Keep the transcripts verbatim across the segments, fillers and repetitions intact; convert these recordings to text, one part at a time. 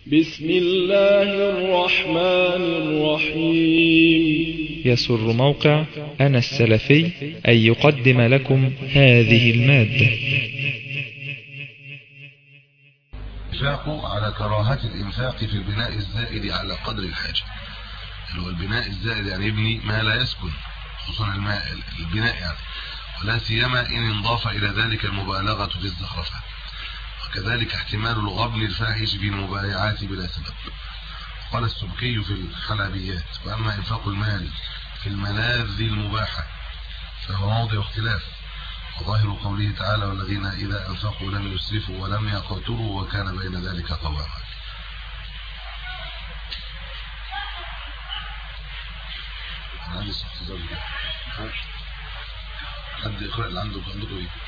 بسم الله الرحمن الرحيم. يسر موقع أنا السلفي أن يقدم لكم هذه المادة. الإنفاق على كراهة الإنفاق في البناء الزائد على قدر الحاجة. هو البناء الزائد يعني يبني ما لا يسكن، خصوصا الماء البناء يعني، ولا سيما إن انضاف إلى ذلك المبالغة في الزخرفة، وكذلك احتمال الغبن الفاحش بالمبايعات بلا سبب. قال السبكي في الحلبيات: وأما إنفاق المال في الملاذ المباحة فهو موضع اختلاف، وظاهر قوله تعالى: والذين إذا أنفقوا لم يسرفوا ولم يقتروا وكان بين ذلك قواما. عندي استفسار ده حد يقرأ اللي عنده عندكم ايه؟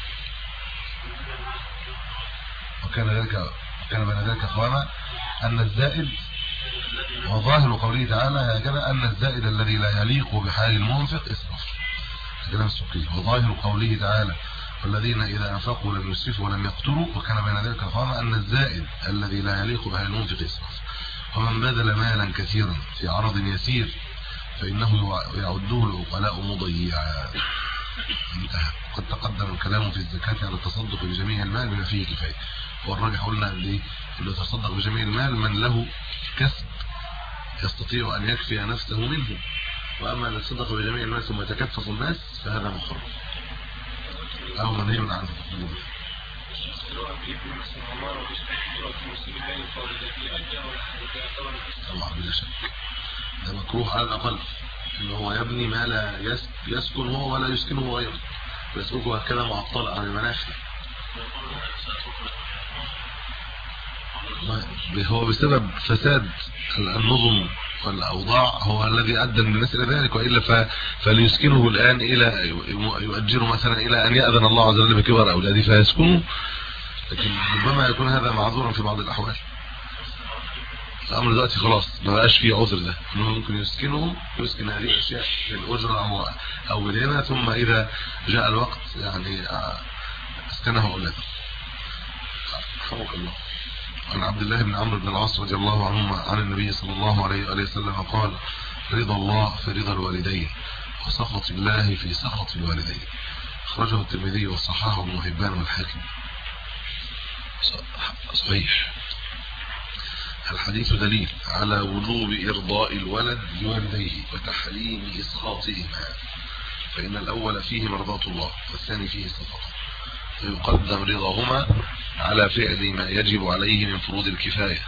وكان ذلك وكان بين ذلك قواما، أن الزائد، وظاهر قوله تعالى هكذا، أن الزائد الذي لا يليق بحال المنفق إسراف. كلام السبكي. وظاهر قوله تعالى: والذين إذا أنفقوا لم يسرفوا ولم يقتروا وكان بين ذلك قواما، أن الزائد الذي لا يليق بحال المنفق إسراف. ومن بذل مالا كثيرا في عرض يسير فإنه يعده العقلاء مضيعا. انتهى. قد تقدم الكلام في الزكاة على التصدق بجميع المال بما فيه كفاية. والراجح قلنا اللي اللي يتصدق بجميع المال من له كسب يستطيع أن يكفي نفسه منه، وأما أن يتصدق بجميع المال ثم يتكفف الناس فهذا محرم أو منهي عنه. طبعا بلا شك ده مكروه على الأقل، إنه هو يبني ما لا يسكن هو ولا يسكنه غيره، ويسكنه هكذا معطل عن المناخ. هو بسبب فساد النظم والأوضاع هو الذي أدى الناس إلى ذلك، وإلا فليسكنه الآن إلى يؤجره مثلا إلى أن يأذن الله عز وجل بكبر أولاده فيسكنه، لكن ربما يكون هذا معذورا في بعض الأحوال. الأمر دلوقتي خلاص ما بقاش فيه عذر ده، إنه ممكن يسكنه يسكن هذه الأشياء بالأجرة أو أو بدينة، ثم إذا جاء الوقت يعني اسكنه أولاده. رحمك الله. عن عبد الله بن عمرو بن العاص رضي الله عنهما عن النبي صلى الله عليه وسلم قال: رضا الله في رضا الوالدين، وسخط الله في سخط الوالدين. أخرجه الترمذي وصححه ابن حبان والحاكم. صحيح. الحديث دليل على وجوب إرضاء الولد لوالديه وتحريم إسخاطهما، فإن الأول فيه مرضاة الله والثاني فيه سخطه، فيقدم رضاهما على فعل ما يجب عليه من فروض الكفاية.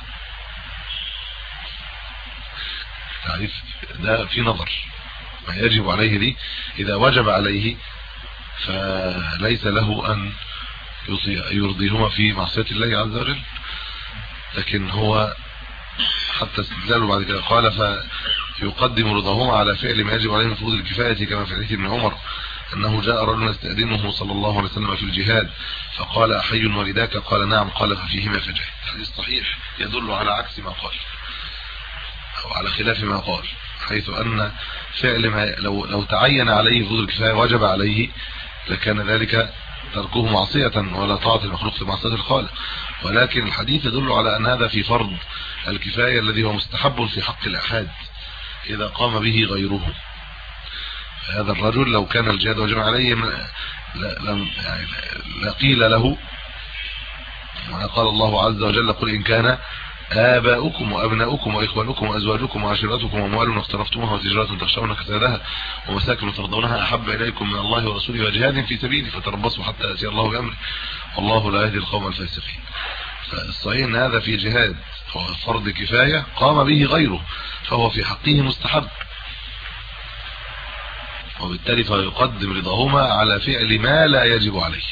تعرف ده في نظر، ما يجب عليه دي إذا وجب عليه فليس له أن يرضيهما في معصية الله عز وجل، لكن هو حتى استدلاله بعد كده قال: فيقدم رضاهما على فعل ما يجب عليه من فروض الكفاية، كما في حديث ابن عمر أنه جاء رجل يستأذنه صلى الله عليه وسلم في الجهاد فقال: أحي والداك؟ قال: نعم. قال: ففيهما فجاهد. الحديث صحيح يدل على عكس ما قال أو على خلاف ما قال، حيث أن فعل ما لو لو تعين عليه فروض الكفاية وجب عليه لكان ذلك تركه معصية ولا طاعة المخلوق في معصية الخالق، ولكن الحديث يدل على أن هذا في فرض الكفاية الذي هو مستحب في حق الأحد إذا قام به غيره. هذا الرجل لو كان الجهاد واجب عليه لم يعني لقيل له، قال الله عز وجل: قل إن كان آباؤكم وأبناؤكم وإخوانكم وأزواجكم وعشيرتكم وأموال اقترفتموها وتجارة تخشون كسادها ومساكن ترضونها أحب إليكم من الله ورسوله وجهاد في سبيله فتربصوا حتى يأتي الله بأمره والله لا يهدي القوم الفاسقين. فالصحيح أن هذا في جهاد هو فرض كفاية قام به غيره فهو في حقه مستحب، وبالتالي فيقدم رضاهما على فعل ما لا يجب عليه.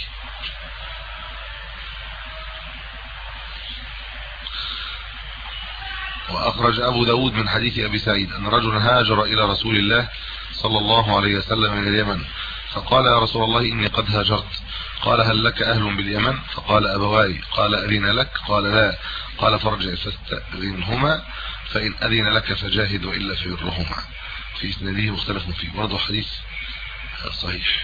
وأخرج أبو داود من حديث أبي سعيد أن رجلا هاجر إلى رسول الله صلى الله عليه وسلم من اليمن فقال: يا رسول الله إني قد هاجرت. قال: هل لك أهل باليمن؟ فقال: أبواي. قال: أذن لك؟ قال: لا. قال: فارجع فاستأذنهما فإن أذن لك فجاهد وإلا فيرهما. في إسناده مختلف فيه، برضه حديث صحيح.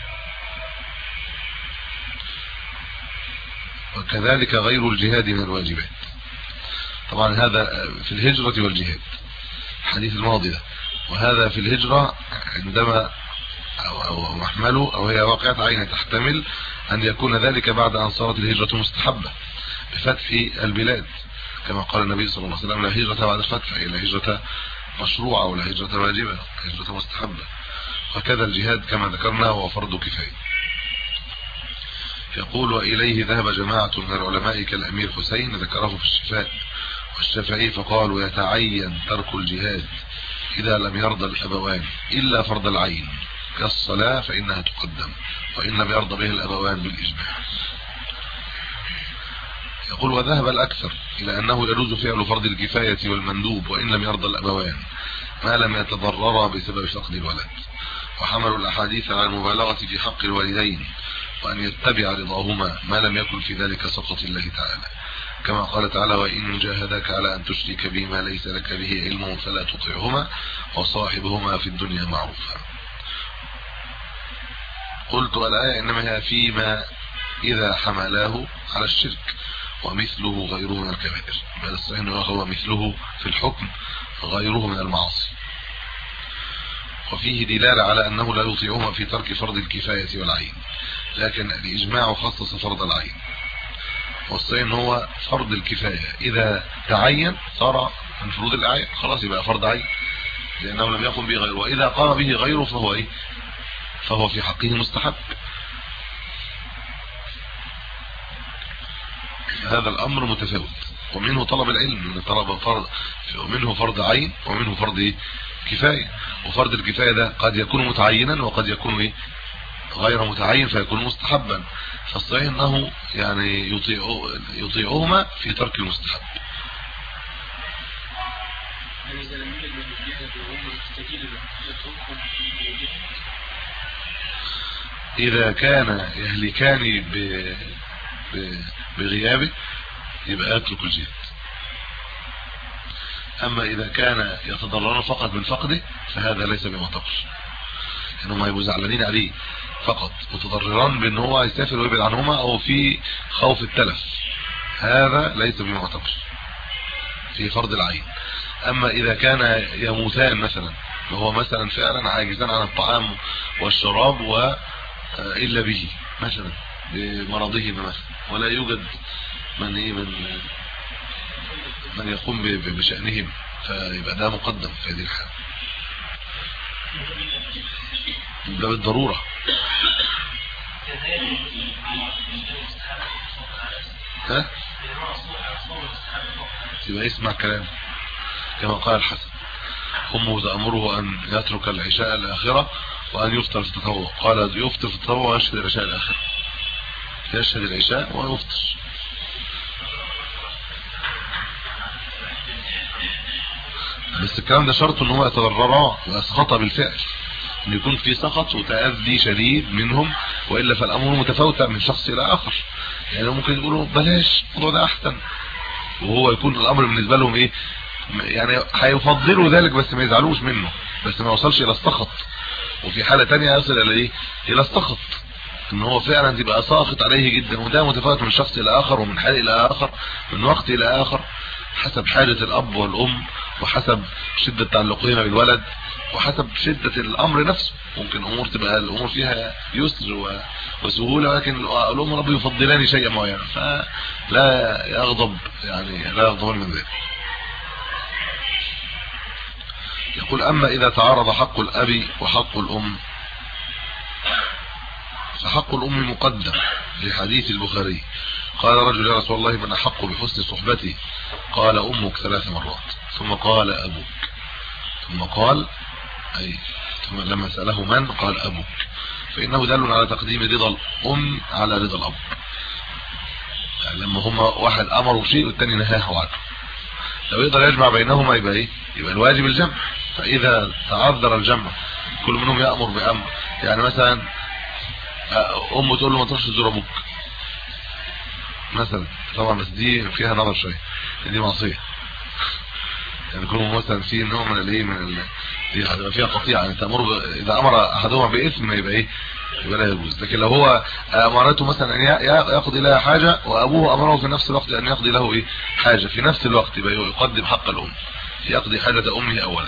وكذلك غير الجهاد من الواجبات. طبعا هذا في الهجرة والجهاد الحديث الماضي ده، وهذا في الهجرة عندما او محمله او هي واقعة عين تحتمل ان يكون ذلك بعد ان صارت الهجرة مستحبة بفتح البلاد، كما قال النبي صلى الله عليه وسلم: لا هجرة بعد الفتح، لا هجرة مشروعة ولا هجرة واجبة، هجرة مستحبة. وكذا الجهاد كما ذكرنا هو فرض كفاية. يقول: وإليه ذهب جماعة من العلماء كالأمير حسين ذكره في الشفاء والشافعي، فقالوا: يتعين ترك الجهاد إذا لم يرضى الأبوان إلا فرض العين كالصلاة فإنها تقدم، وإن لم يرضى به الأبوان بالإجماع. يقول: وذهب الأكثر إلى أنه يجوز فعل فرض الكفاية والمندوب وإن لم يرضى الأبوان ما لم يتضررا بسبب فقد الولد، وحملوا الأحاديث على المبالغة في حق الوالدين وأن يتبع رضاهما ما لم يكن في ذلك سخط الله تعالى، كما قال تعالى: وإن جاهداك على أن تشرك بما ليس لك به علم فلا تطعهما وصاحبهما في الدنيا معروفا. قلت: الآية إنما هي فيما إذا حملاه على الشرك ومثله غيره من الكبائر، بل الصحيح هو مثله في الحكم غيره من المعاصي. وفيه دلالة على أنه لا يطيعهما في ترك فرض الكفاية والعين، لكن الإجماع خصص فرض العين، والصحيح هو فرض الكفاية إذا تعين صار من فروض الأعين، خلاص يبقى فرض عين لأنه لم يقم به غيره، وإذا قام به غيره فهو إيه؟ فهو في حقه مستحب. هذا الأمر متفاوت، ومنه طلب العلم، من طلب فرض، ومنه فرض عين ومنه فرض كفاية. وفرض الكفاية ده قد يكون متعينا وقد يكون إيه؟ غير متعين فيكون مستحبا، فالصحيح انه يعني يطيع يطيعهما في ترك المستحب. اذا كان يهلكان بغيابه يبقى يترك الجهاد، اما اذا كان يتضرران فقط من فقده فهذا ليس بمعتبر، انهم هيبقوا زعلانين عليه فقط متضرران بان هو يسافر ويبعد عنهما او في خوف التلف، هذا ليس بمعتبر في فرض العين. اما اذا كان يموتان مثلا وهو مثلا فعلا عاجزان عن الطعام والشراب والا به مثلا بمرضهما مثلا، ولا يوجد من ايه من من يقوم بشأنهم، فيبقى ده مقدم في هذه الحالة ده بالضرورة. ها يبقى يسمع كلام كما قال الحسن: أمه تأمره أن يترك العشاء الآخرة وأن يفطر في التطوع، قال: يفطر في التطوع ويشهد العشاء الآخرة، يشهد العشاء ويفطر. بس الكلام ده شرط ان هو يتضررا ويسخط بالفعل، ان يكون في سخط وتأذي شديد منهم، وإلا فالأمر متفاوتة من شخص إلى آخر. يعني ممكن يقولوا بلاش الموضوع ده أحسن، وهو يكون الأمر بالنسبة لهم إيه، يعني هيفضلوا ذلك بس ما يزعلوش منه، بس ما يوصلش إلى السخط. وفي حالة تانية يصل إلى إيه، إلى السخط، ان هو فعلا تبقى ساخط عليه جدا، وده متفاوت من شخص إلى آخر ومن حال إلى آخر من وقت إلى آخر حسب حالة الأب والأم وحسب شدة تعلقهما بالولد وحسب شدة الأمر نفسه. ممكن أمور تبقى الأمور فيها يسر وسهولة، ولكن الأمور بيفضلان شيئا معينا فلا يغضب، يعني لا يغضبان من ذلك. يقول: أما إذا تعارض حق الأب وحق الأم فحق الأم مقدم في حديث البخاري: قال رجل: يا رسول الله من أحق بحسن صحبتي؟ قال: أمك ثلاث مرات، ثم قال: أبوك، ثم قال أي ثم لما سأله من قال: أبوك، فإنه دل على تقديم رضا الأم على رضا الأب، يعني لما هما واحد أمره بشيء والتاني نهاه عنه، لو يقدر يجمع بينهما يبقى إيه، يبقى الواجب الجمع. فإذا تعذر الجمع كل منهم يأمر بأمر، يعني مثلا أمه تقول له ما تروحش تزور أبوك مثلا، طبعا بس دي فيها نظر شويه، دي معصيه، يعني يكون مثلا في نوع من الايه من دي هتبقى فيها قطيعه، يعني تامر اذا امر احدهما باثم يبقى ايه، يبقى لا يجوز. لكن لو هو امرته مثلا ان يقضي لها حاجه وابوه امره في نفس الوقت ان يقضي له ايه حاجه في نفس الوقت، يبقى يقدم حق الام يقضي حاجه امه اولا.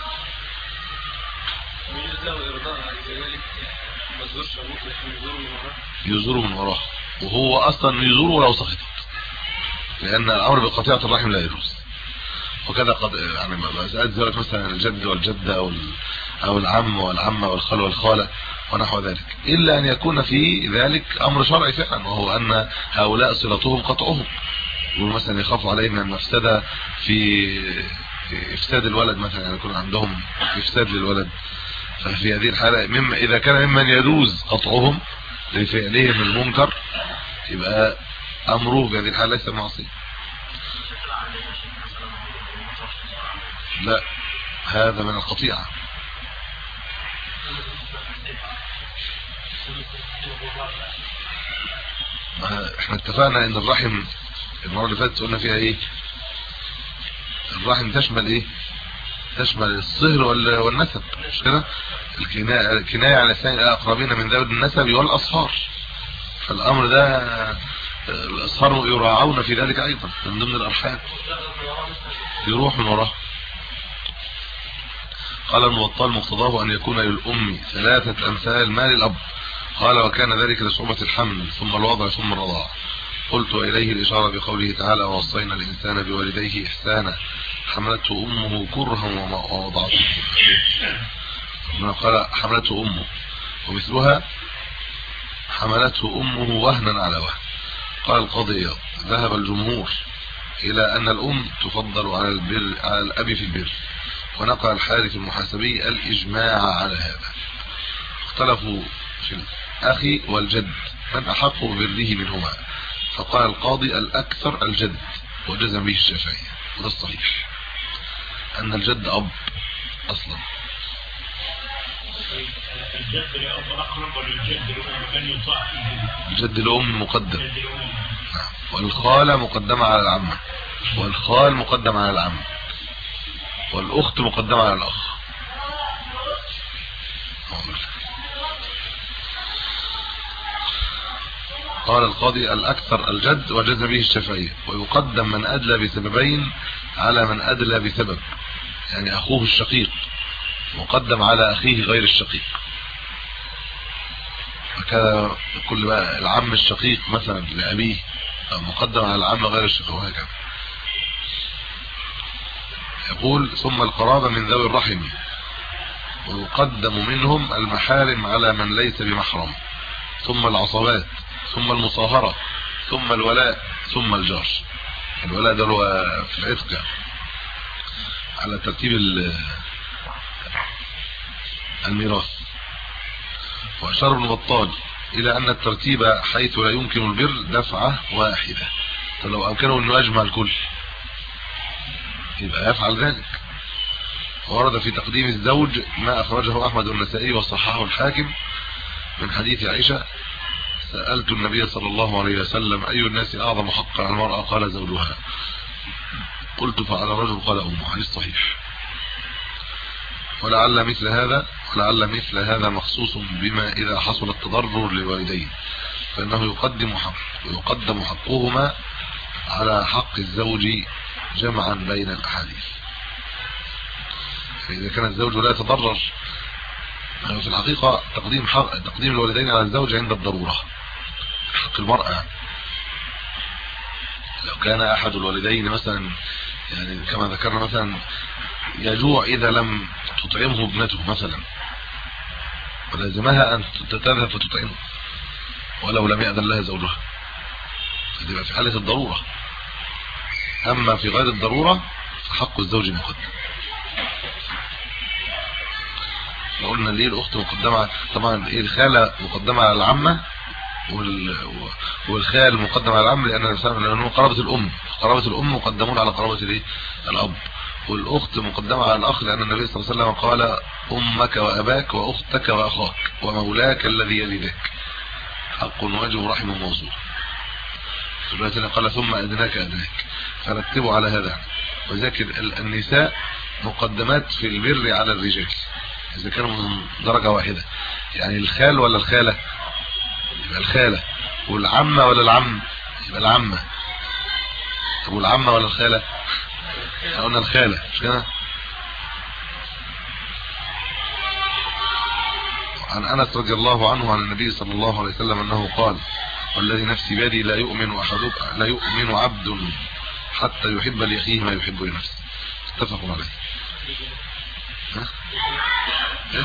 يزور من وراه وهو اصلا يزوره لو سقطت، لان الامر بقطيعه الرحم لا يجوز. وكذا قد يعني مسألة زيارة مثلا الجد والجدة او او العم والعمة والخال والخالة ونحو ذلك، الا ان يكون في ذلك امر شرعي فعلا، وهو ان هؤلاء صلتهم قطعهم، ومثلا يخافوا عليه من المفسدة في افساد الولد مثلا، يعني يكون عندهم افساد للولد، ففي هذه الحالة مما اذا كان ممن يجوز قطعهم لفعلهم المنكر يبقى امره في هذه الحالة ليس معصية. لا هذا من القطيعة. احنا اتفقنا ان الرحم المرة اللي فاتت قلنا فيها ايه؟ الرحم تشمل ايه؟ تشمل الصهر والنسب، مش كده؟ الكناية على الاقربين من ذوي النسب والاصهار، فالامر ده الاصهار يراعون في ذلك ايضا من ضمن الارحام، يروح من وراه. قال الموطأ مقتضاه ان يكون للام ثلاثة امثال ما للاب. قال وكان ذلك لصعوبة الحمل ثم الوضع ثم الرضاع. قلت اليه الاشارة بقوله تعالى ووصينا الانسان بوالديه احسانا حملته امه كرها ووضعته. قال حملته امه، ومثلها حملته امه وهنا على وهن. قال القاضي ذهب الجمهور الى ان الام تفضل على البر على الاب في البر، ونقل الحارث المحاسبي الاجماع على هذا. اختلفوا في الاخي والجد من احق ببره منهما، فقال القاضي الاكثر الجد، وجزم به الشافعي، وده الصحيح ان الجد اب اصلا. الجد لأب اقرب ولا الجد لأم يطاع؟ الجد لأم مقدم، والخالة مقدمة على العمة، والخال مقدم على العم، والاخت مقدمة على الاخ. قال القاضي الاكثر الجد، وجزم به الشافعي، ويقدم من ادلى بسببين على من ادلى بسبب، يعني اخوه الشقيق مقدم على اخيه غير الشقيق، وكذا كل بقى العم الشقيق مثلا لابيه مقدم على العم غير الشقيق، وهكذا. يقول ثم القرابة من ذوي الرحم، ويقدم منهم المحارم على من ليس بمحرم، ثم العصبات، ثم المصاهرة، ثم الولاء، ثم الجار. الولاء ده هو في العتق على ترتيب الميراث. وأشار ابن بطال إلى أن الترتيب حيث لا يمكن البر دفعة واحدة، فلو أمكنه أنه يجمع الكل يبقى يفعل ذلك. ورد في تقديم الزوج ما أخرجه أحمد والنسائي وصححه الحاكم من حديث عائشة سألت النبي صلى الله عليه وسلم أي الناس أعظم حقا على المرأة؟ قال زوجها. قلت فعلى الرجل؟ قال أمه. حديث صحيح. ولعل مثل هذا ولعل مثل هذا مخصوص بما إذا حصل التضرر للوالدين، فإنه يقدم حق ويقدم حقهما على حق الزوج جمعا بين الأحاديث. فإذا كان الزوج لا يتضرر، في الحقيقة تقديم حق تقديم الوالدين على الزوج عند الضرورة، حق المرأة. لو كان أحد الوالدين مثلا يعني كما ذكرنا مثلا يجوع إذا لم تطعمه ابنته مثلا، ولازمها أن تذهب فتطعمه ولو لم يأذن لها زوجها، فتبقى في حالة الضرورة. أما في غير الضرورة فحق الزوج مقدم. قلنا ليه الأخت مقدمة؟ طبعا إيه الخالة مقدمة على العمة، والخال مقدم على العم، لأن لأنه قرابة الأم، قرابة الأم مقدمون على قرابة الايه الأب. والأخت مقدمة على الأخ، لأن النبي صلى الله عليه وسلم قال أمك وأباك وأختك وأخاك ومولاك الذي يلدك حق واجب رحم موصول. سبحانه قال ثم أدناك أدناك، فرتبوا على هذا. وذلك النساء مقدمات في البر على الرجال إذا كانوا من درجة واحدة، يعني الخال ولا الخالة يبقى الخالة. والعمة ولا العم؟ يبقى العمة. طب والعمة ولا الخالة؟ قلنا الخالة مش كده؟ عن أنس رضي الله عنه عن النبي صلى الله عليه وسلم أنه قال: والذي نفسي بيدي لا يؤمن أحد لا يؤمن عبد حتى يحب لأخيه ما يحب لنفسه. اتفق عليه. ها؟ ها؟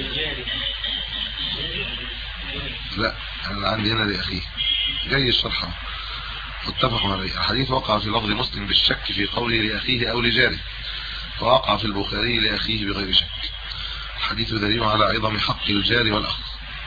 لا أنا عندي هنا لأخيه جاي الشرح متفق عليه. الحديث وقع في لفظ مسلم بالشك في قوله لأخيه أو لجاره، ووقع في البخاري لأخيه بغير شك. الحديث دليل على عظم حق الجار والأخ،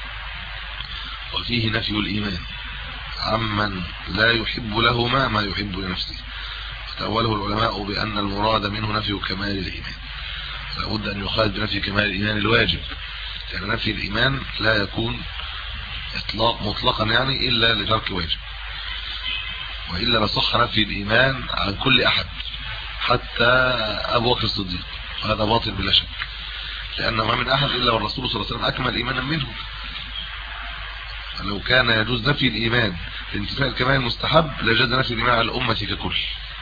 وفيه نفي الإيمان عمن لا يحب لهما ما يحب لنفسه. وتأوله العلماء بأن المراد منه نفي كمال الإيمان، لابد أن يخالف بنفي كمال الإيمان الواجب، لأن نفي الإيمان لا يكون إطلاق مطلقا يعني إلا لترك واجب، وإلا لصح نفي الإيمان عن كل أحد حتى أبو بكر الصديق، وهذا باطل بلا شك، لأنه ما من أحد إلا والرسول صلى الله عليه وسلم أكمل إيمانا منه. لو كان يجوز نفي الإيمان لانتفاء الكمال المستحب لجاز نفي الإيمان على الأمة ككل،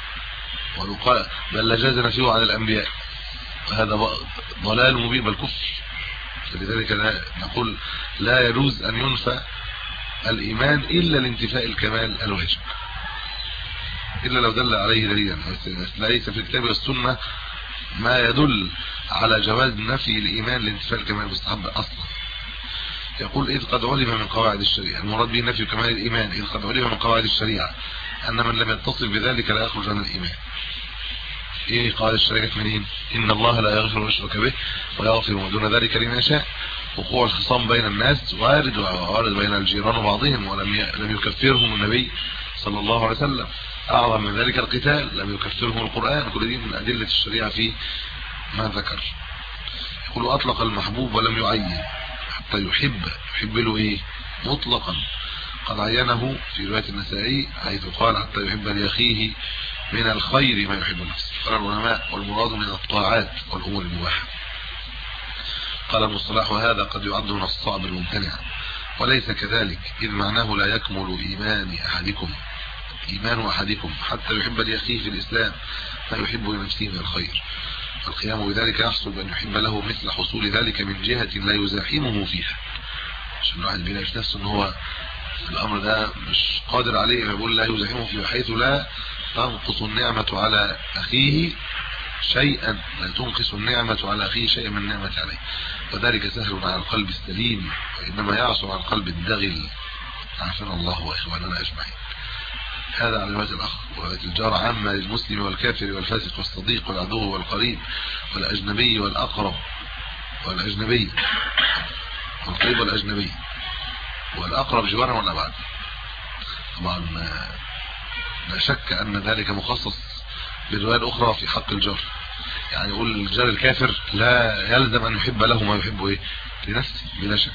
بل لجاز نفيه عن الأنبياء، وهذا ضلال مبين بل كفر. فلذلك نقول لا يجوز أن ينفى الإيمان إلا لانتفاء الكمال الواجب، إلا لو دل عليه دليلا. ليس في الكتاب والسنة ما يدل على جواز نفي الإيمان لانتفاء الكمال المستحب أصلا. يقول: إذ قد علم من قواعد الشريعة، المراد به نفي كمال الإيمان، إذ قد علم من قواعد الشريعة أن من لم يتصف بذلك لا يخرج عن الإيمان. إيه قال الشريعة منين؟ إن الله لا يغفر ويشرك به ويغفر ما دون ذلك لمن يشاء. وقوع الخصام بين الناس وارد، وارد بين الجيران وبعضهم، ولم لم يكفرهم النبي صلى الله عليه وسلم. أعظم من ذلك القتال، لم يكفرهم القرآن. كل دي من أدلة الشريعة في ما ذكر. يقول: أطلق المحبوب ولم يعين حتى يحب. يحب له إيه؟ مطلقا، قد عينه في رواية النسائي حيث قال: حتى يحب لأخيه من الخير ما يحب نفسه. قال العلماء: والمراد من الطاعات والأمور المباحة. قال المصطلح: وهذا قد يعد من الصعب الممتنع، وليس كذلك، إذ معناه لا يكمل إيمان أحدكم إيمان أحدكم حتى يحب لأخيه في الإسلام ما يحب لنفسه من الخير. القيام بذلك يحصل بأن يحب له مثل حصول ذلك من جهة لا يزاحمه فيها. عشان الواحد بيلاقي في نفسه ان هو الامر ده مش قادر عليه، يقول لا يزاحمه فيه، بحيث لا تنقص النعمة على اخيه شيئا، لا تنقص النعمة على اخيه شيئا من النعمة عليه، وذلك سهل على القلب السليم، وانما يعصر على القلب الدغل. عافانا الله واخواننا اجمعين. هذا على رواية الأخ ورواية الجار عامة للمسلم والكافر والفاسق والصديق والعدو والقريب والأجنبي والأقرب والأجنبي والقريب والأجنبي والأقرب جوارا والأبعد. طبعا لا شك أن ذلك مخصص بالرواية الأخرى في حق الجار، يعني يقول الجار الكافر لا يلزم أن يحب له ما يحب إيه لنفسه بلا شك،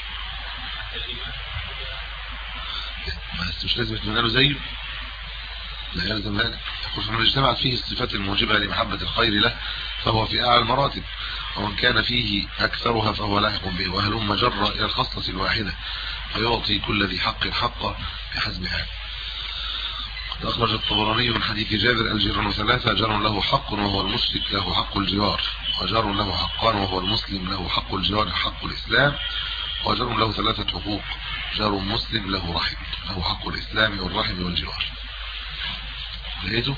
بس مش لازم يتمنى له زيه، لا يلزم ذلك. يقول: فمن اجتمعت فيه الصفات الموجبة لمحبة الخير له فهو في أعلى المراتب، ومن كان فيه أكثرها فهو لاحق به، وهلم جر إلى الخصلة الواحدة فيعطي كل ذي حق حقه بحسب حاله. قد أخرج الطبراني من حديث جابر: الجيران ثلاثة، جار له حق وهو المشرك له حق الجوار، وجار له حقان وهو المسلم له حق الجوار حق الإسلام، وجار له ثلاثة حقوق: جار مسلم له رحم له حق الإسلام والرحم والجوار. لقيته؟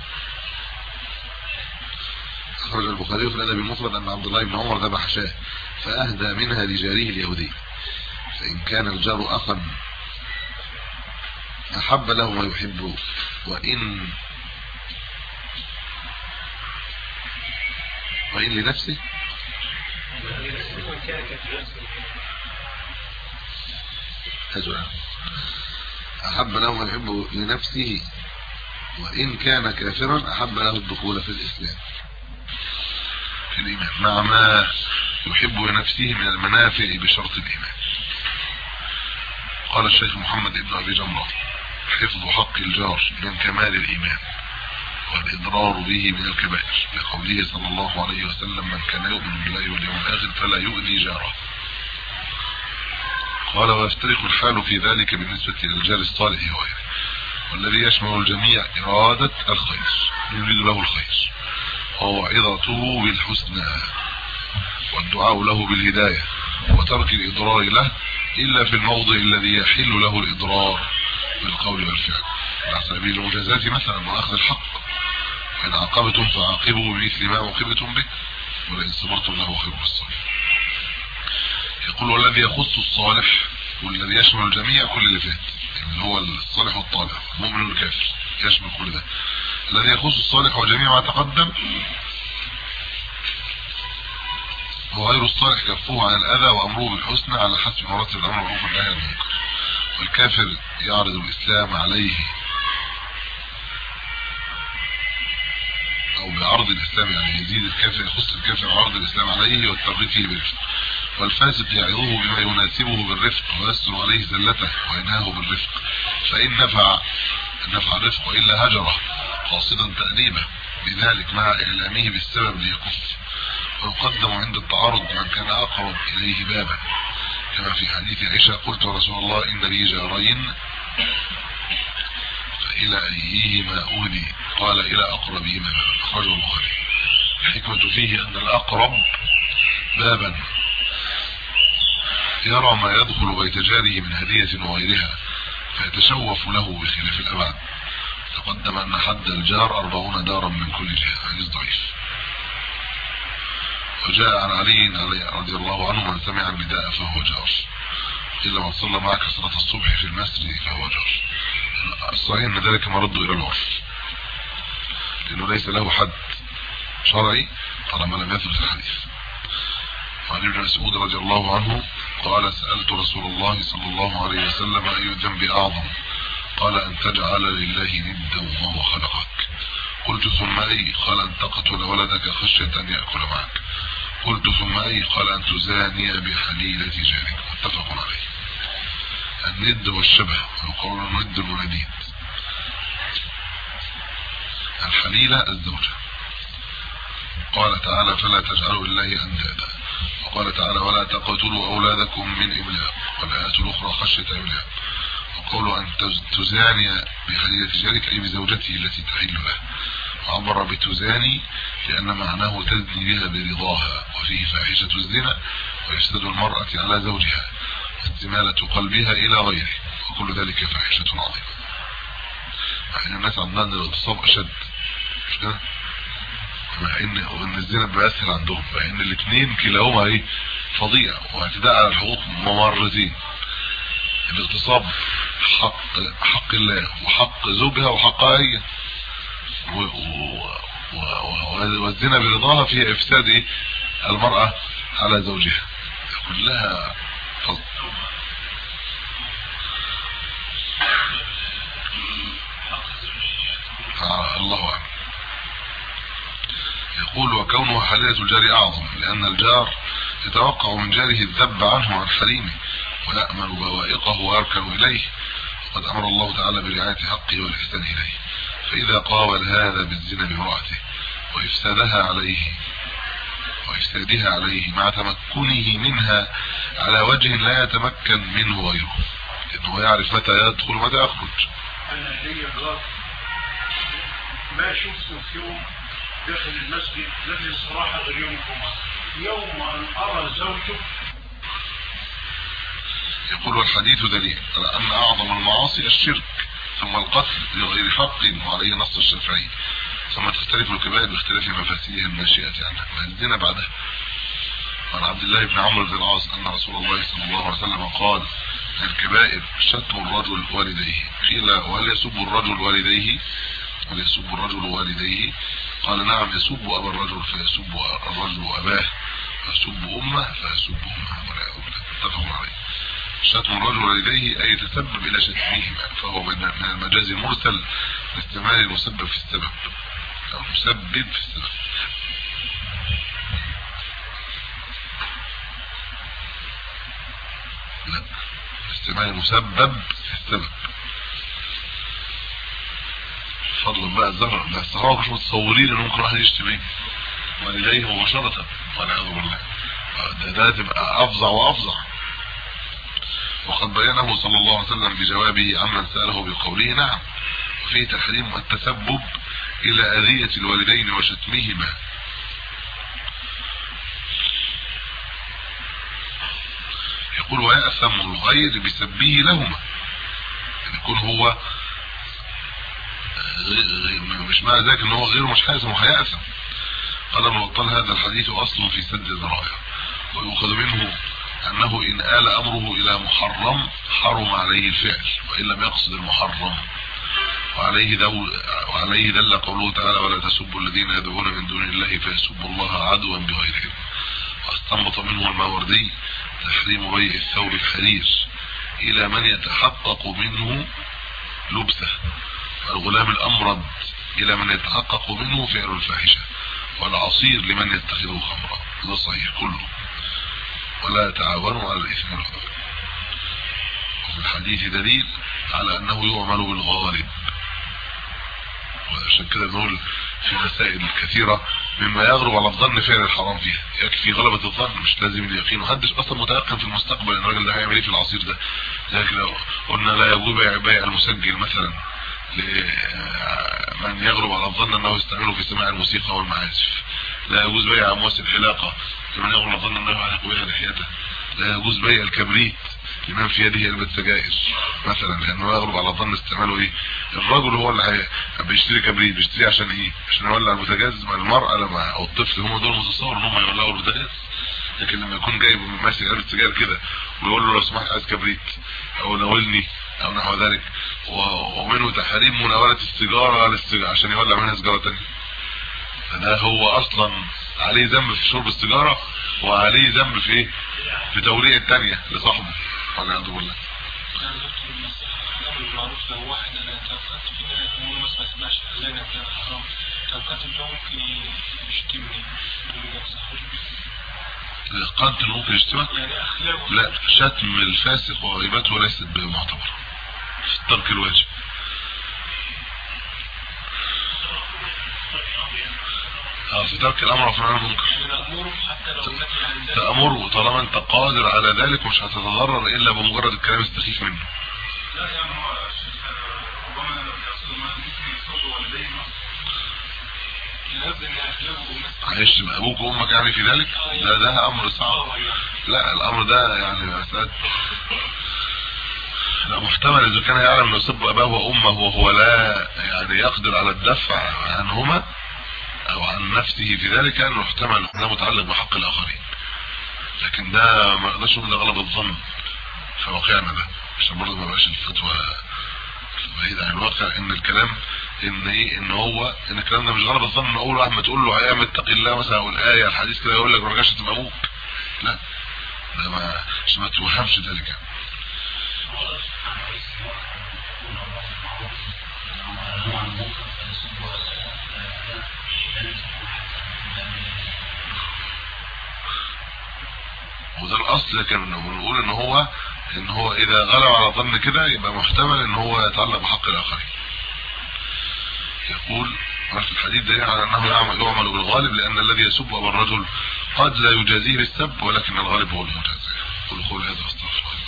أخرج البخاري في الأدب المفرد أن عبد الله بن عمر ذبح شاة فأهدى منها لجاره اليهودي، فإن كان الجار أخا أحب له ما يحبه، وإن وإن لنفسه أحب له ما يحبه لنفسه، وإن كان كافرا أحب له الدخول في الإسلام في الإيمان مع ما يحب لنفسه من المنافع بشرط الإيمان. قال الشيخ محمد ابن أبي جمرة: حفظ حق الجار من كمال الإيمان، والإضرار به من الكبائر، لقوله صلى الله عليه وسلم: من كان يؤمن بالله واليوم الآخر فلا يؤذي جاره. قال ويفترق الحال في ذلك بالنسبة للجار الصالح وغيره، والذي يشمل الجميع إرادة الخير، يريد له الخير ووعظته بالحسنى والدعاء له بالهداية وترك الإضرار له إلا في الموضع الذي يحل له الإضرار بالقول والفعل، على سبيل المجازات مثلا وأخذ الحق، فإن عاقبتم فعاقبوا بمثل ما عوقبتم به ولئن صبرتم له خير الصابرين. يقول والذي يخص الصالح والذي يشمل الجميع كل اللي فات، يعني هو الصالح والطالح المؤمن والكافر يشمل كل ده. الذي يخص الصالح وجميع ما تقدم وغير الصالح كفوه عن الأذى وأمره بالحسنى على حسب مراتب الأمر والنهي عن المنكر. والكافر يعرض الإسلام عليه أو بعرض الإسلام، يعني يزيد الكافر يخص الكافر عرض الإسلام عليه والترغيب فيه بالرفق. والفاسق يعظه بما يناسبه بالرفق ويستر عليه زلته وينهاه بالرفق، فإن نفع نفع الرفق وإلا هجره قاصدا تأديبه بذلك مع إعلامه بالسبب ليكف. ويقدم عند التعارض من كان أقرب إليه بابا، كما في حديث عائشة قلت رسول الله إن لي جارين فإلى أيهما أهدي قال إلى أقربهما بابا، أخرجه البخاري. الحكمة فيه أن الأقرب بابا يرى ما يدخل بيت جاره من هدية وغيرها فيتشوف له بخلاف الأبعد. تقدم أن حد الجار أربعون دارا من كل جهة، حديث ضعيف. وجاء عن علي رضي الله عنه من سمع النداء فهو جار، إلا من صلى معك صلاة الصبح في المسجد فهو جار. الصحيح أن ذلك مرد إلى العرف لأنه ليس له حد شرعي طالما لم يثبت الحديث. وعن ابن مسعود رضي الله عنه قال سألت رسول الله صلى الله عليه وسلم أي الذنب أعظم؟ قال أن تجعل لله ندا وهو خلقك. قلت ثم أي؟ قال أن تقتل ولدك خشية أن يأكل معك. قلت ثم أي؟ قال أن تزاني بحليلة جارك. متفق عليه. الند والشبه ويقول الند الولدين. الحليلة الزوجة. قال تعالى فلا تجعلوا لله أندادا، وقال تعالى ولا تقتلوا أولادكم من إملاق، والآيات الأخرى خشية إملاق. وقول أن تزاني بحليلة جارك أي بزوجته التي تحل له، وعبر بتزاني لأن معناه تزني بها برضاها، وفيه فاحشة الزنا وإفساد المرأة على زوجها واستمالة قلبها إلى غيره، وكل ذلك فاحشة عظيمة. يعني الناس عندنا الاغتصاب أشد، مش كده؟ مع ان وان الزنا بيأثر عندهم، مع ان الاثنين كلاهما ايه فظيع واعتداء على الحقوق ممرزين. الاغتصاب حق حق الله وحق زوجها وحقها هي، والزنا برضاها فيها افساد ايه المرأة على زوجها، كلها فظ. آه الله اعلم. يقول وكونه حليلة الجار أعظم لأن الجار يتوقع من جاره الذب عنه عن حريمه ويأمل بوائقه ويركن إليه، وقد أمر الله تعالى برعاية حقه والإحسان إليه، فإذا قابل هذا بالزنا بامرأته وإفسادها عليه وإفسادها عليه مع تمكنه منها على وجه لا يتمكن منه غيره، لأنه يعرف متى يدخل ومتى يخرج. أنا لي ما شفته في يوم داخل المسجد الذي الصراحة اليوم الجمعة يوم أن أرى زوجه. يقول والحديث دليل على أن أعظم المعاصي الشرك ثم القتل لغير حق وعليه نص الشافعي، ثم تختلف الكبائر باختلاف مفاسدها الناشئة عنها والزنا بعدها. عن عبد الله بن عمرو بن العاص أن رسول الله صلى الله عليه وسلم قال الكبائر شتم الرجل والديه. قيل وهل يسب الرجل والديه؟ هل يسب الرجل والديه؟ قال نعم يسب أبا الرجل فيسب الرجل أباه، فيسب أمه فيسب أمه والعياذ بالله. اتفقوا عليه. شتم الرجل والديه أي يتسبب إلى شتمهما، فهو من المجاز المرسل لاستعمال المسبب في السبب أو المسبب في السبب. لا، استعمال المسبب في السبب. فضلا بقى الزهر ده الصحابه مش متصورين ان ممكن واحد يشتم والديه مباشره والعياذ بالله، ده ده تبقى افظع وافظع. وقد بينه صلى الله عليه وسلم بجوابه عمن سأله بقوله نعم. وفيه تحريم التسبب إلى أذية الوالدين وشتمهما. يقول ويأثم الغير بسبه لهما، يكون هو مش معنى ذلك ان هو غير مش حاسم وهيأثم. قال ابن بطال هذا الحديث اصل في سد الذرائع، ويؤخذ منه انه ان آل امره الى محرم حرم عليه الفعل وان لم يقصد المحرم، وعليه دل وعليه دل قوله تعالى ولا تسبوا الذين يدعون من دون الله فيسبوا الله عدوا بغير علم. واستنبط منه الماوردي تحريم بيع الثوب الحرير الى من يتحقق منه لبسه، والغلام الامرد الى من يتحقق منه فعل الفاحشه، والعصير لمن يتخذه خمرا. هذا صحيح كله. ولا تعاونوا على الاثم والعدوان. وفي الحديث دليل على انه يعمل بالغالب، وعشان كده نقول في مسائل كثيره مما يغلب على الظن فعل الحرام فيها، يكفي غلبة الظن مش لازم اليقين. محدش اصلا متيقن في المستقبل ان الراجل ده هيعمل ايه في العصير ده. لكن لو قلنا لا يجوز بيع بيع المسجل مثلا لمن يغلب على الظن انه يستعمله في سماع الموسيقى والمعازف، لا يجوز بيع امواس الحلاقه لمن يغلب على الظن انه يحلق بها لحيته، لا يجوز بيع الكبريت لمن في يده علبة سجائر مثلا، لانه يغلب على الظن استعماله ايه. الرجل هو اللي بيشتري كبريت بيشتري عشان ايه؟ عشان يولع البوتاجاز. مع المرأة لما او الطفل هم دول متصور ان هم يولعوا البوتاجاز، لكن لما يكون جايب ماسك علبة سجائر كده ويقول له لو سمحت عايز كبريت او ناولني او نحو ذلك. ومنه تحريم مناولة السيجارة للسجارة عشان يولع منها سيجارة تانية. ده هو اصلا عليه ذنب في شرب السيجارة وعليه ذنب في ايه؟ في توليع التانية لصاحبه. قال عنده بالله المعروف لو واحد انا توقعت كده انه ما سمعش اذان كان حرام، توقعت انه ممكن يشتمني قد ممكن يشتمك. لا، شتم الفاسق وغيبته ليست بمعتبر في ترك الواجب. اه في ترك الامر وفعل المنكر تأمره طالما انت قادر على ذلك مش هتتضرر الا بمجرد الكلام السخيف منه. لا يعني هو ربما يصل ما ممكن يصلوا والديه عايش ابوك وامك يعني في ذلك. ده ده امر صعب. لا الامر ده يعني مسألة لا محتمل اذا كان يعلم انه يسب اباه وامه وهو لا يعني يقدر على الدفع عنهما او عن نفسه في ذلك، انه محتمل ده متعلق بحق الاخرين. لكن ده ما نقدرش نقول ده غلب الظن في واقعنا ده، عشان برضه ما بقاش الفتوى بعيدة عن الواقع. ان الكلام ان ايه ان هو ان الكلام ده مش غلب الظن. ان اول واحد ما تقول له هيعمل اتق الله مثلا او الايه الحديث كده يقول لك ما رجعش تبقى ابوك، لا ده ما عشان ما توهمش ذلك يعني. وده الاصل. لكن بنقول ان هو ان هو اذا غلب على الظن كده يبقى محتمل ان هو يتعلق بحق الاخرين. يقول في الحديث دليل على انه يعمل بالغالب، لان الذي يسب ابا الرجل قد لا يجازيه بالسب ولكن الغالب هو المجازي. قل قول هذا واستغفر الله.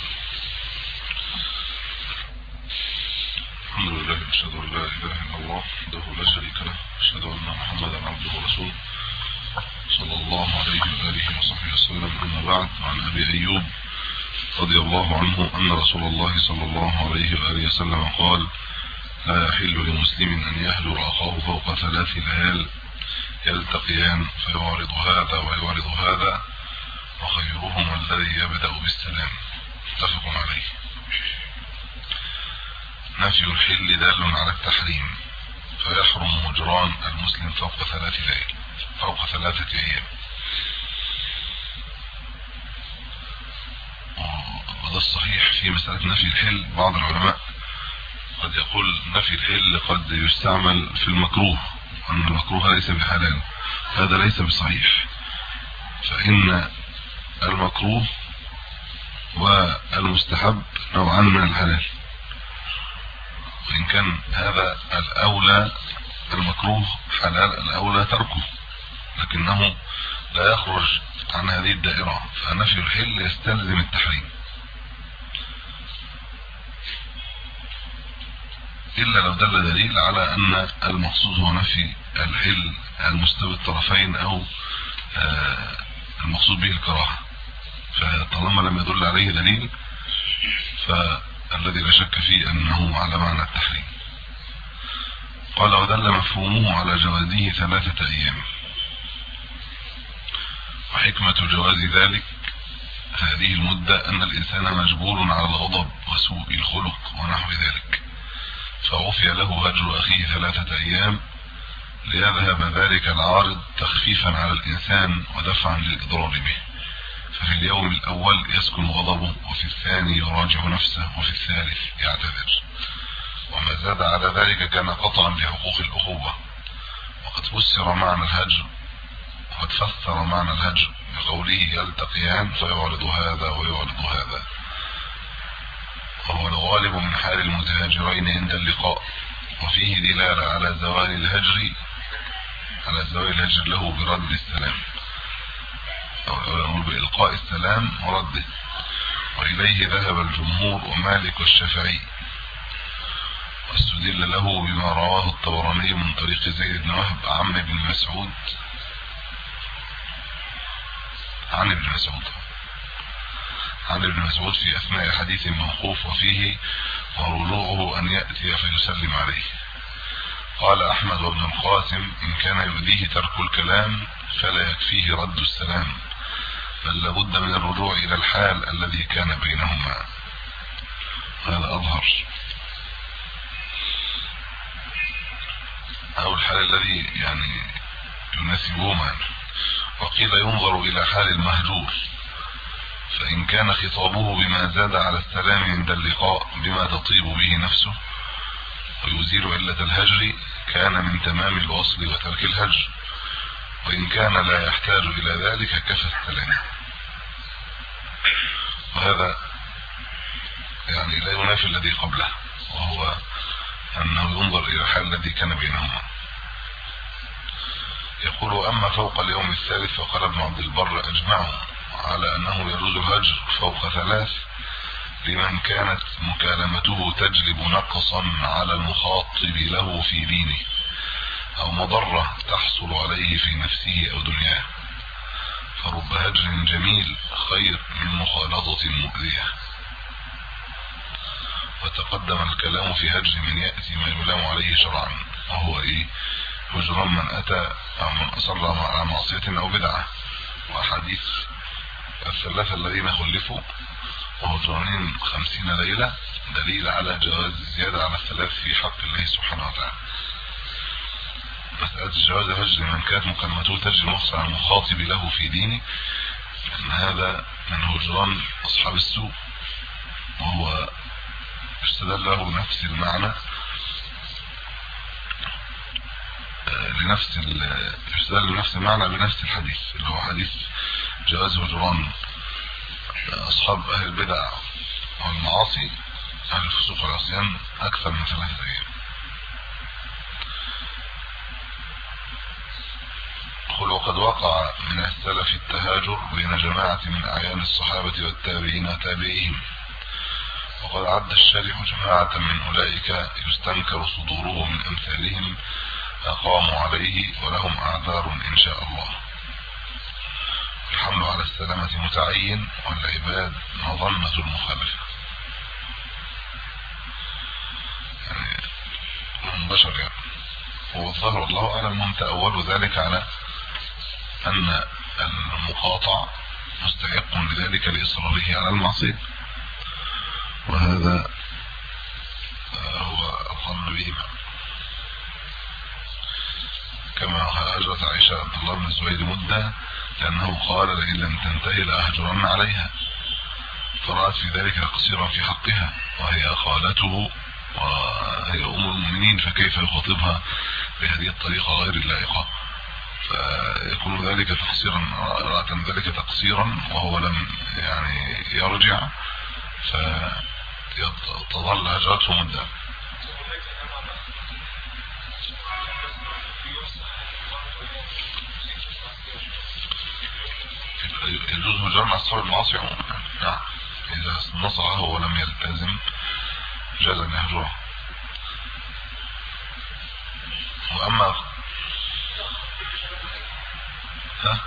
الحمد لله اشهد ان لا اله الا الله وحده لا شريك له، اشهد ان محمدا عبده ورسوله صلى الله عليه واله وصحبه وسلم. اما بعد، عن ابي ايوب رضي الله عنه ان رسول الله صلى الله عليه واله وسلم قال: لا يحل لمسلم ان يهجر اخاه فوق ثلاث ليال يلتقيان فيعرض هذا ويعرض هذا وخيرهما الذي يبدأ بالسلام. متفق عليه. نفي الحل دال على التحريم، فيحرم هجران المسلم فوق ثلاث ليال فوق ثلاثة ايام. وده الصحيح في مسألة نفي الحل. بعض العلماء قد يقول نفي الحل قد يستعمل في المكروه، وأن المكروه ليس بحلال. هذا ليس بصحيح، فإن المكروه والمستحب نوعان من الحلال، وإن كان هذا الأولى المكروه حلال الأولى تركه، لكنه لا يخرج عن هذه الدائرة. فنفي الحل يستلزم التحريم. إلا لو دل دليل على أن المقصود هو نفي الحل المستوي الطرفين أو المقصود به الكراهة. فطالما لم يدل عليه دليل فالذي لا شك فيه أنه على معنى التحريم. قال ودل مفهومه على جوازه ثلاثة أيام. وحكمة جواز ذلك هذه المدة أن الإنسان مجبور على الغضب وسوء الخلق ونحو ذلك، فعفي له هجر أخيه ثلاثة أيام ليذهب ذلك العارض تخفيفا على الإنسان ودفعا للإضرار به. ففي اليوم الأول يسكن غضبه، وفي الثاني يراجع نفسه، وفي الثالث يعتذر. وما زاد على ذلك كان قطعا لحقوق الأخوة. وقد فسر معنى الهجر وقد فسر معنى الهجر بقوله يلتقيان فيعرض هذا ويعرض هذا، وهو الغالب من حال المتهاجرين عند اللقاء. وفيه دلالة على زوال الهجر على زوال الهجر له برد السلام أو بإلقاء السلام ورده. وإليه ذهب الجمهور ومالك والشافعي، واستدل له بما رواه الطبراني من طريق زيد بن وهب عن ابن مسعود عن ابن مسعود عن ابن مسعود في أثناء حديث موقوف وفيه ورجوعه أن يأتي فيسلم عليه. قال أحمد وابن القاسم إن كان يؤذيه ترك الكلام فلا يكفيه رد السلام، بل لابد من الرجوع إلى الحال الذي كان بينهما. هذا أظهر أو الحال الذي يعني يناسبهما. وقيل ينظر إلى حال المهجور، فإن كان خطابه بما زاد على السلام عند اللقاء بما تطيب به نفسه ويزيل علة الهجر كان من تمام الوصل وترك الهجر، وإن كان لا يحتاج إلى ذلك كفى السلام. وهذا يعني لا ينافي الذي قبله، وهو أنه ينظر إلى الحال الذي كان بينهما. يقول أما فوق اليوم الثالث فقال ابن عبد البر أجمعوا على أنه يجوز الهجر فوق ثلاث لمن كانت مكالمته تجلب نقصا على المخاطب له في دينه أو مضرة تحصل عليه في نفسه أو دنياه، فرب هجر جميل خير من مخالطة مؤذية. وتقدم الكلام في هجر من يأتي ما يلام عليه شرعا، وهو إيه؟ هجر من أتى أو من أصر على معصية أو بدعة. وأحاديث الثلاثة الذين خلفوا وهجرانين خمسين ليلة دليل على جواز الزيادة على الثلاث في حق الله سبحانه وتعالى. مسألة جواز هجر من كانت مكالمته تجري نقصا على المخاطب له في دينه، لأن هذا من هجران أصحاب السوء، وهو يستدل له نفس المعنى لنفس يستدل لنفس المعنى بنفس الحديث اللي هو حديث جواز هجران أصحاب أهل البدع والمعاصي أهل الفسوق والعصيان أكثر من ثلاثة أيام. قل وقد وقع من السلف التهاجر بين جماعة من أعيان الصحابة والتابعين وتابعيهم، وقد عد الشارح جماعة من أولئك يستنكر صدوره من أمثالهم أقاموا عليه ولهم أعذار إن شاء الله. الحمل على السلامة متعين والعباد مظنة المخالفة. يعني هم بشر يعني. والظاهر الله أعلم هم تأولوا ذلك على أن المقاطع مستحق لذلك لإصراره على المعصية، وهذا هو الظن بهما، كما أجرت عائشة عبد الله بن الزبير مدة لأنه قال لئن لم تنتهي لأهجرن عليها، فرأت في ذلك تقصيرا في حقها، وهي خالته وهي أم المؤمنين، فكيف يخاطبها بهذه الطريقة غير اللائقة؟ فيكون ذلك تقصيرا، رأت ذلك تقصيرا وهو لم يعني يرجع، فتظل هجرته مدة. يجوز هجران أصحاب المعاصي عموما، نعم، إذا نصحه ولم يلتزم جاز أن يهجره. واما ها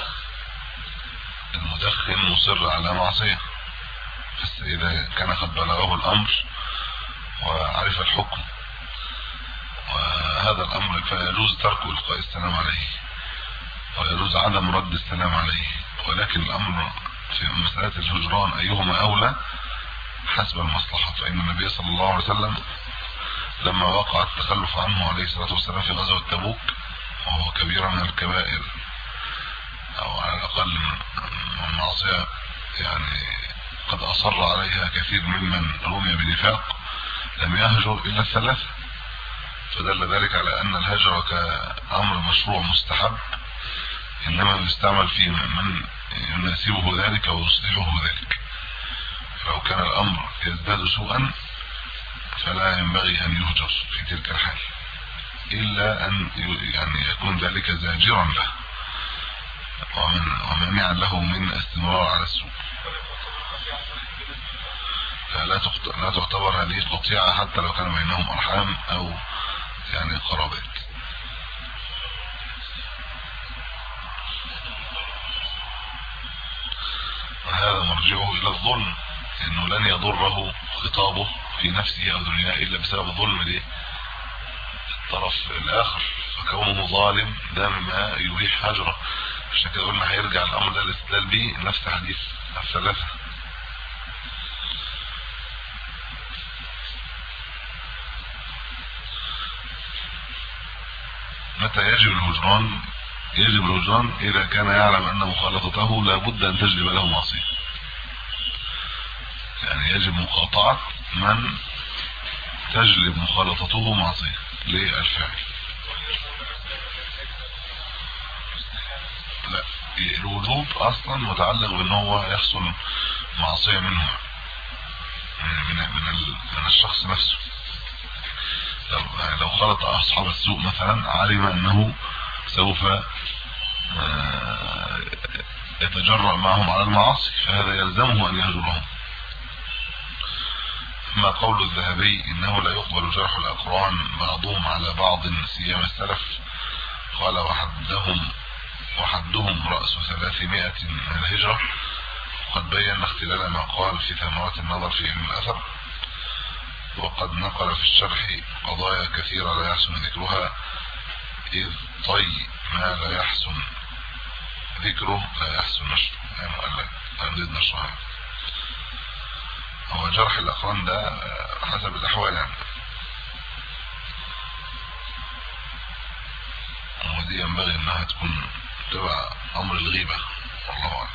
المدخن مصر على معصية، بس اذا كان قد بلغه الامر وعرف الحكم وهذا الامر فيجوز ترك القاء السلام عليه ويجوز عدم رد السلام عليه، ولكن الامر في مسألة الهجران ايهما اولى حسب المصلحة. فان النبي صلى الله عليه وسلم لما وقع التخلف عنه عليه الصلاة والسلام في غزوة تبوك وهو كبيرة من الكبائر او على الاقل من معصية يعني قد اصر عليها كثير ممن رمي بنفاق، لم يهجر الا الثلاثة، فدل ذلك على ان الهجر كامر مشروع مستحب انما يستعمل في من يناسبه ذلك ويصلحه ذلك. لو كان الامر يزداد سوءا فلا ينبغي ان يهجر في تلك الحال الا ان يعني يكون ذلك زاجرا له ومن ومانعا له من استمرار على السوء. فلا لا تعتبر هذه القطيعة حتى لو كان بينهم ارحام او يعني قرابات. وهذا مرجعه الى الظلم، انه لن يضره خطابه في نفسه او دنياه الا بسبب ظلم ليه الطرف الاخر، فكونه ظالم ده مما يبيح هجره. عشان كده قلنا هيرجع الامر ده الاستدلال به نفس حديث الثلاثه. متى يجب الهجران؟ يجب الهجران اذا كان يعلم ان مخالطته لا بد ان تجلب له معصيه، يعني يجب مقاطعه من تجلب مخالطته معصيه للفعل. لا، الوجوب اصلا متعلق بان هو يحصل معصيه منه من من من الشخص نفسه. لو لو خلط اصحاب السوء مثلا علم انه سوف يتجرأ معهم على المعاصي فهذا يلزمه ان يهجرهم. اما قول الذهبي انه لا يقبل جرح الاقران بعضهم على بعض سيما السلف، قال وحدهم وحدهم رأس ثلاثمائة من الهجرة، وقد بين اختلال ما قال في ثمرات النظر في علم الاثر، وقد نقل في الشرح قضايا كثيرة لا يحسن ذكرها، إذ طي ما لا يحسن ذكره لا يحسن نشره، يعني لا نريد نشرها. هو جرح الأقران ده حسب الأحوال يعني، ودي ينبغي أنها تكون تبع أمر الغيبة والله أعلم.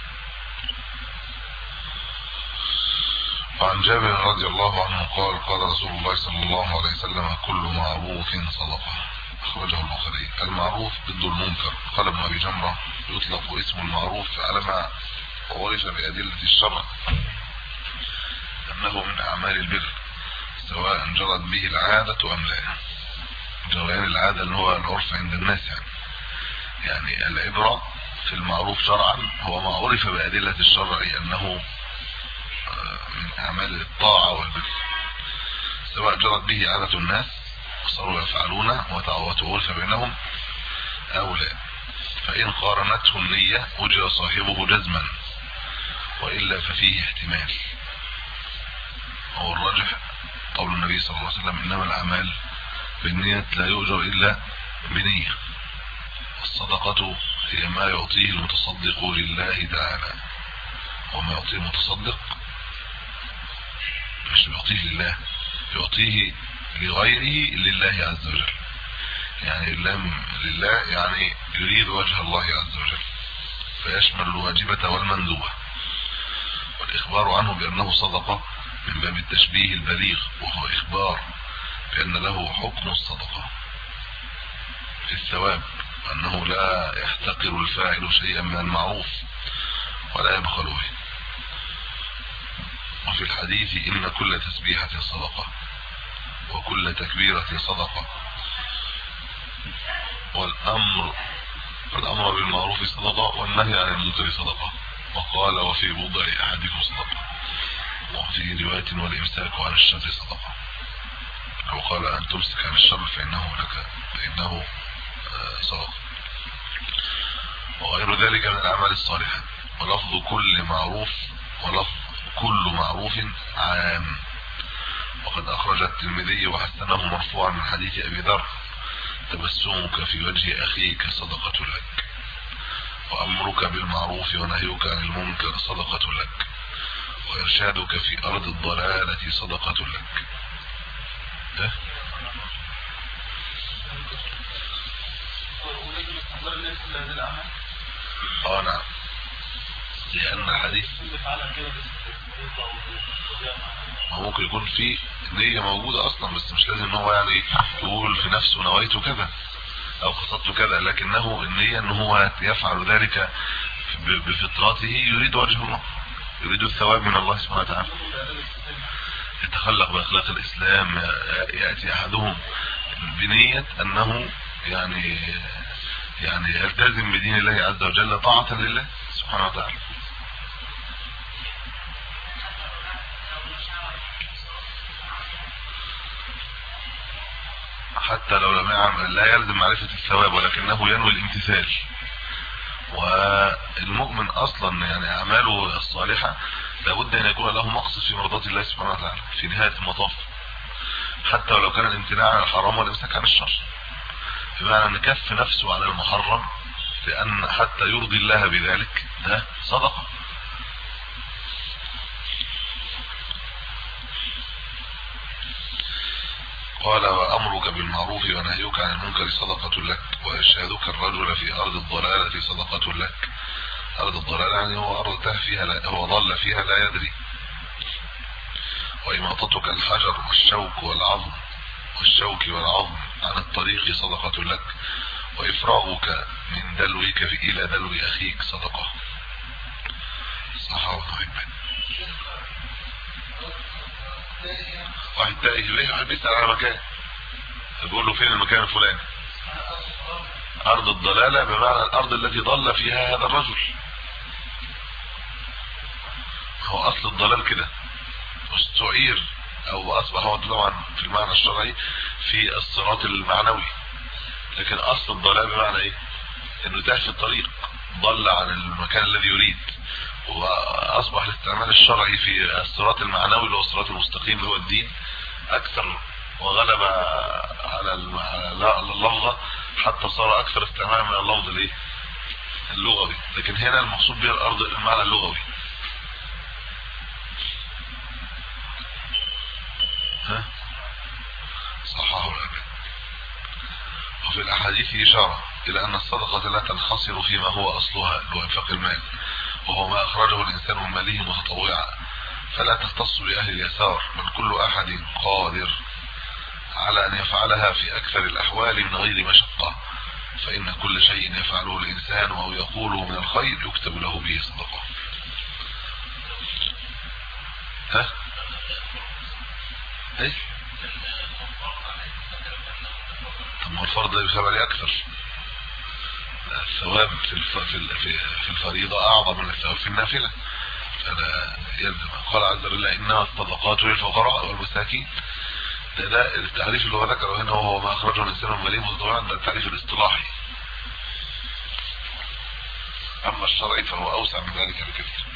وعن جابر رضي الله عنه قال قال رسول الله صلى الله عليه وسلم كل معروف صدقة، أخرجه البخاري. المعروف ضد المنكر. قال ابن أبي جمرة يطلق اسم المعروف على ما عرف بأدلة الشرع أنه من أعمال البر سواء جرت به العادة أم لا. جريان العادة اللي هو العرف عند الناس يعني يعني العبرة في المعروف شرعا هو ما عرف بأدلة الشرع أنه من أعمال الطاعة والبر، سواء جرت به عادة الناس وصاروا يفعلونه وتعارف بينهم أو لا. فإن قارنته النية وجد صاحبه جزما، وإلا ففيه احتمال. هو الراجح قول النبي صلى الله عليه وسلم إنما الأعمال بالنية لا يؤجر إلا بنية. الصدقة هي ما يعطيه المتصدق لله تعالى، وما يعطيه المتصدق مش يعطيه لله، يعطيه لغيره لله عز وجل، يعني اللام لله يعني يريد وجه الله عز وجل، فيشمل الواجبة والمندوبة. والإخبار عنه بأنه صدقة من باب التشبيه البليغ، وهو إخبار بأن له حكم الصدقة في الثواب، أنه لا يحتقر الفاعل شيئا من المعروف ولا يبخل به. وفي الحديث إن كل تسبيحة صدقة وكل تكبيرة صدقة، والأمر والأمر بالمعروف صدقة والنهي عن المنكر صدقة. وقال وفي بضع أحدكم صدقة، وفي رواية والإمساك عن الشر صدقة. أو قال أن تمسك عن الشر فإنه لك فإنه صدقة. وغير ذلك من الأعمال الصالحة. ولفظ كل معروف ولفظ كل معروف عام. وقد أخرج الترمذي وحسنه مرفوعا من حديث أبي ذر: تبسمك في وجه أخيك صدقة لك، وأمرك بالمعروف ونهيك عن المنكر صدقة لك، وإرشادك في أرض الضلالة صدقة لك. ده اه نعم، لأن الحديث ممكن يكون في نية موجودة أصلا، بس مش لازم ان هو يعني يقول في نفسه نويته كذا أو قصدته كذا، لكنه النية ان هو يفعل ذلك بفطرته، يريد وجه الله، يريد الثواب من الله سبحانه وتعالى، يتخلق بأخلاق الإسلام. يأتي أحدهم بنية أنه يعني يعني يلتزم بدين الله عز وجل طاعة لله سبحانه وتعالى. حتى لو لم يعمل لا يلزم معرفة الثواب، ولكنه ينوي الامتثال. والمؤمن اصلا يعني اعماله الصالحة لابد ان يكون له مقصد في مرضات الله سبحانه وتعالى في نهاية المطاف، حتى ولو كان الامتناع عن الحرام والامساك عن الشر، بمعنى ان كف نفسه على المحرم لان حتى يرضي الله بذلك، ده صدقة. قال: وأمرك بالمعروف ونهيك عن المنكر صدقة لك، وإرشادك الرجل في أرض الضلالة صدقة لك. أرض الضلالة يعني هو أرض تاه فيها لا هو ضل فيها لا يدري. وإماطتك الحجر والشوك والعظم والشوك والعظم عن الطريق صدقة لك، وإفراغك من دلوك إلى دلو أخيك صدقة. صحابة محبين. واحد تائه ليه واحد بيسأل على مكان، بيقول له فين المكان الفلاني؟ أرض الضلالة بمعنى الأرض التي ضل فيها هذا الرجل. هو أصل الضلال كده، واستعير أو أصبح هو طبعا في المعنى الشرعي في الصراط المعنوي، لكن أصل الضلال بمعنى إيه؟ إنه تاه في الطريق، ضل عن المكان الذي يريد، واصبح الاستعمال الشرعي في الصراط المعنوي اللي هو الصراط المستقيم اللي هو الدين اكثر وغلب على اللفظه، حتى صار اكثر استعمالا من اللفظ الايه اللغوي، لكن هنا المقصود به الارض المعنى اللغوي. ها صححه الألباني. وفي الاحاديث اشاره الى ان الصدقه لا تنحصر فيما هو اصلها اللي هو انفاق المال، وهو ما أخرجه الإنسان من ماله متطوعا، فلا تختص بأهل اليسار، بل كل أحد قادر على أن يفعلها في أكثر الأحوال من غير مشقة، فإن كل شيء يفعله الإنسان أو يقوله من الخير يكتب له به صدقة. ها؟ ايه؟ طب ما الفرض ده بيثاب عليه أكثر، الثواب في في الفريضة أعظم من الثواب في النافلة، فلا يلزم. قال عز وجل: إنما الصدقات للفقراء والمساكين. ده ده التعريف اللي هو ذكره هنا، وهو ما أخرجه الإنسان من ماله متطوعا، ده التعريف الاصطلاحي. أما الشرعي فهو أوسع من ذلك بكثير.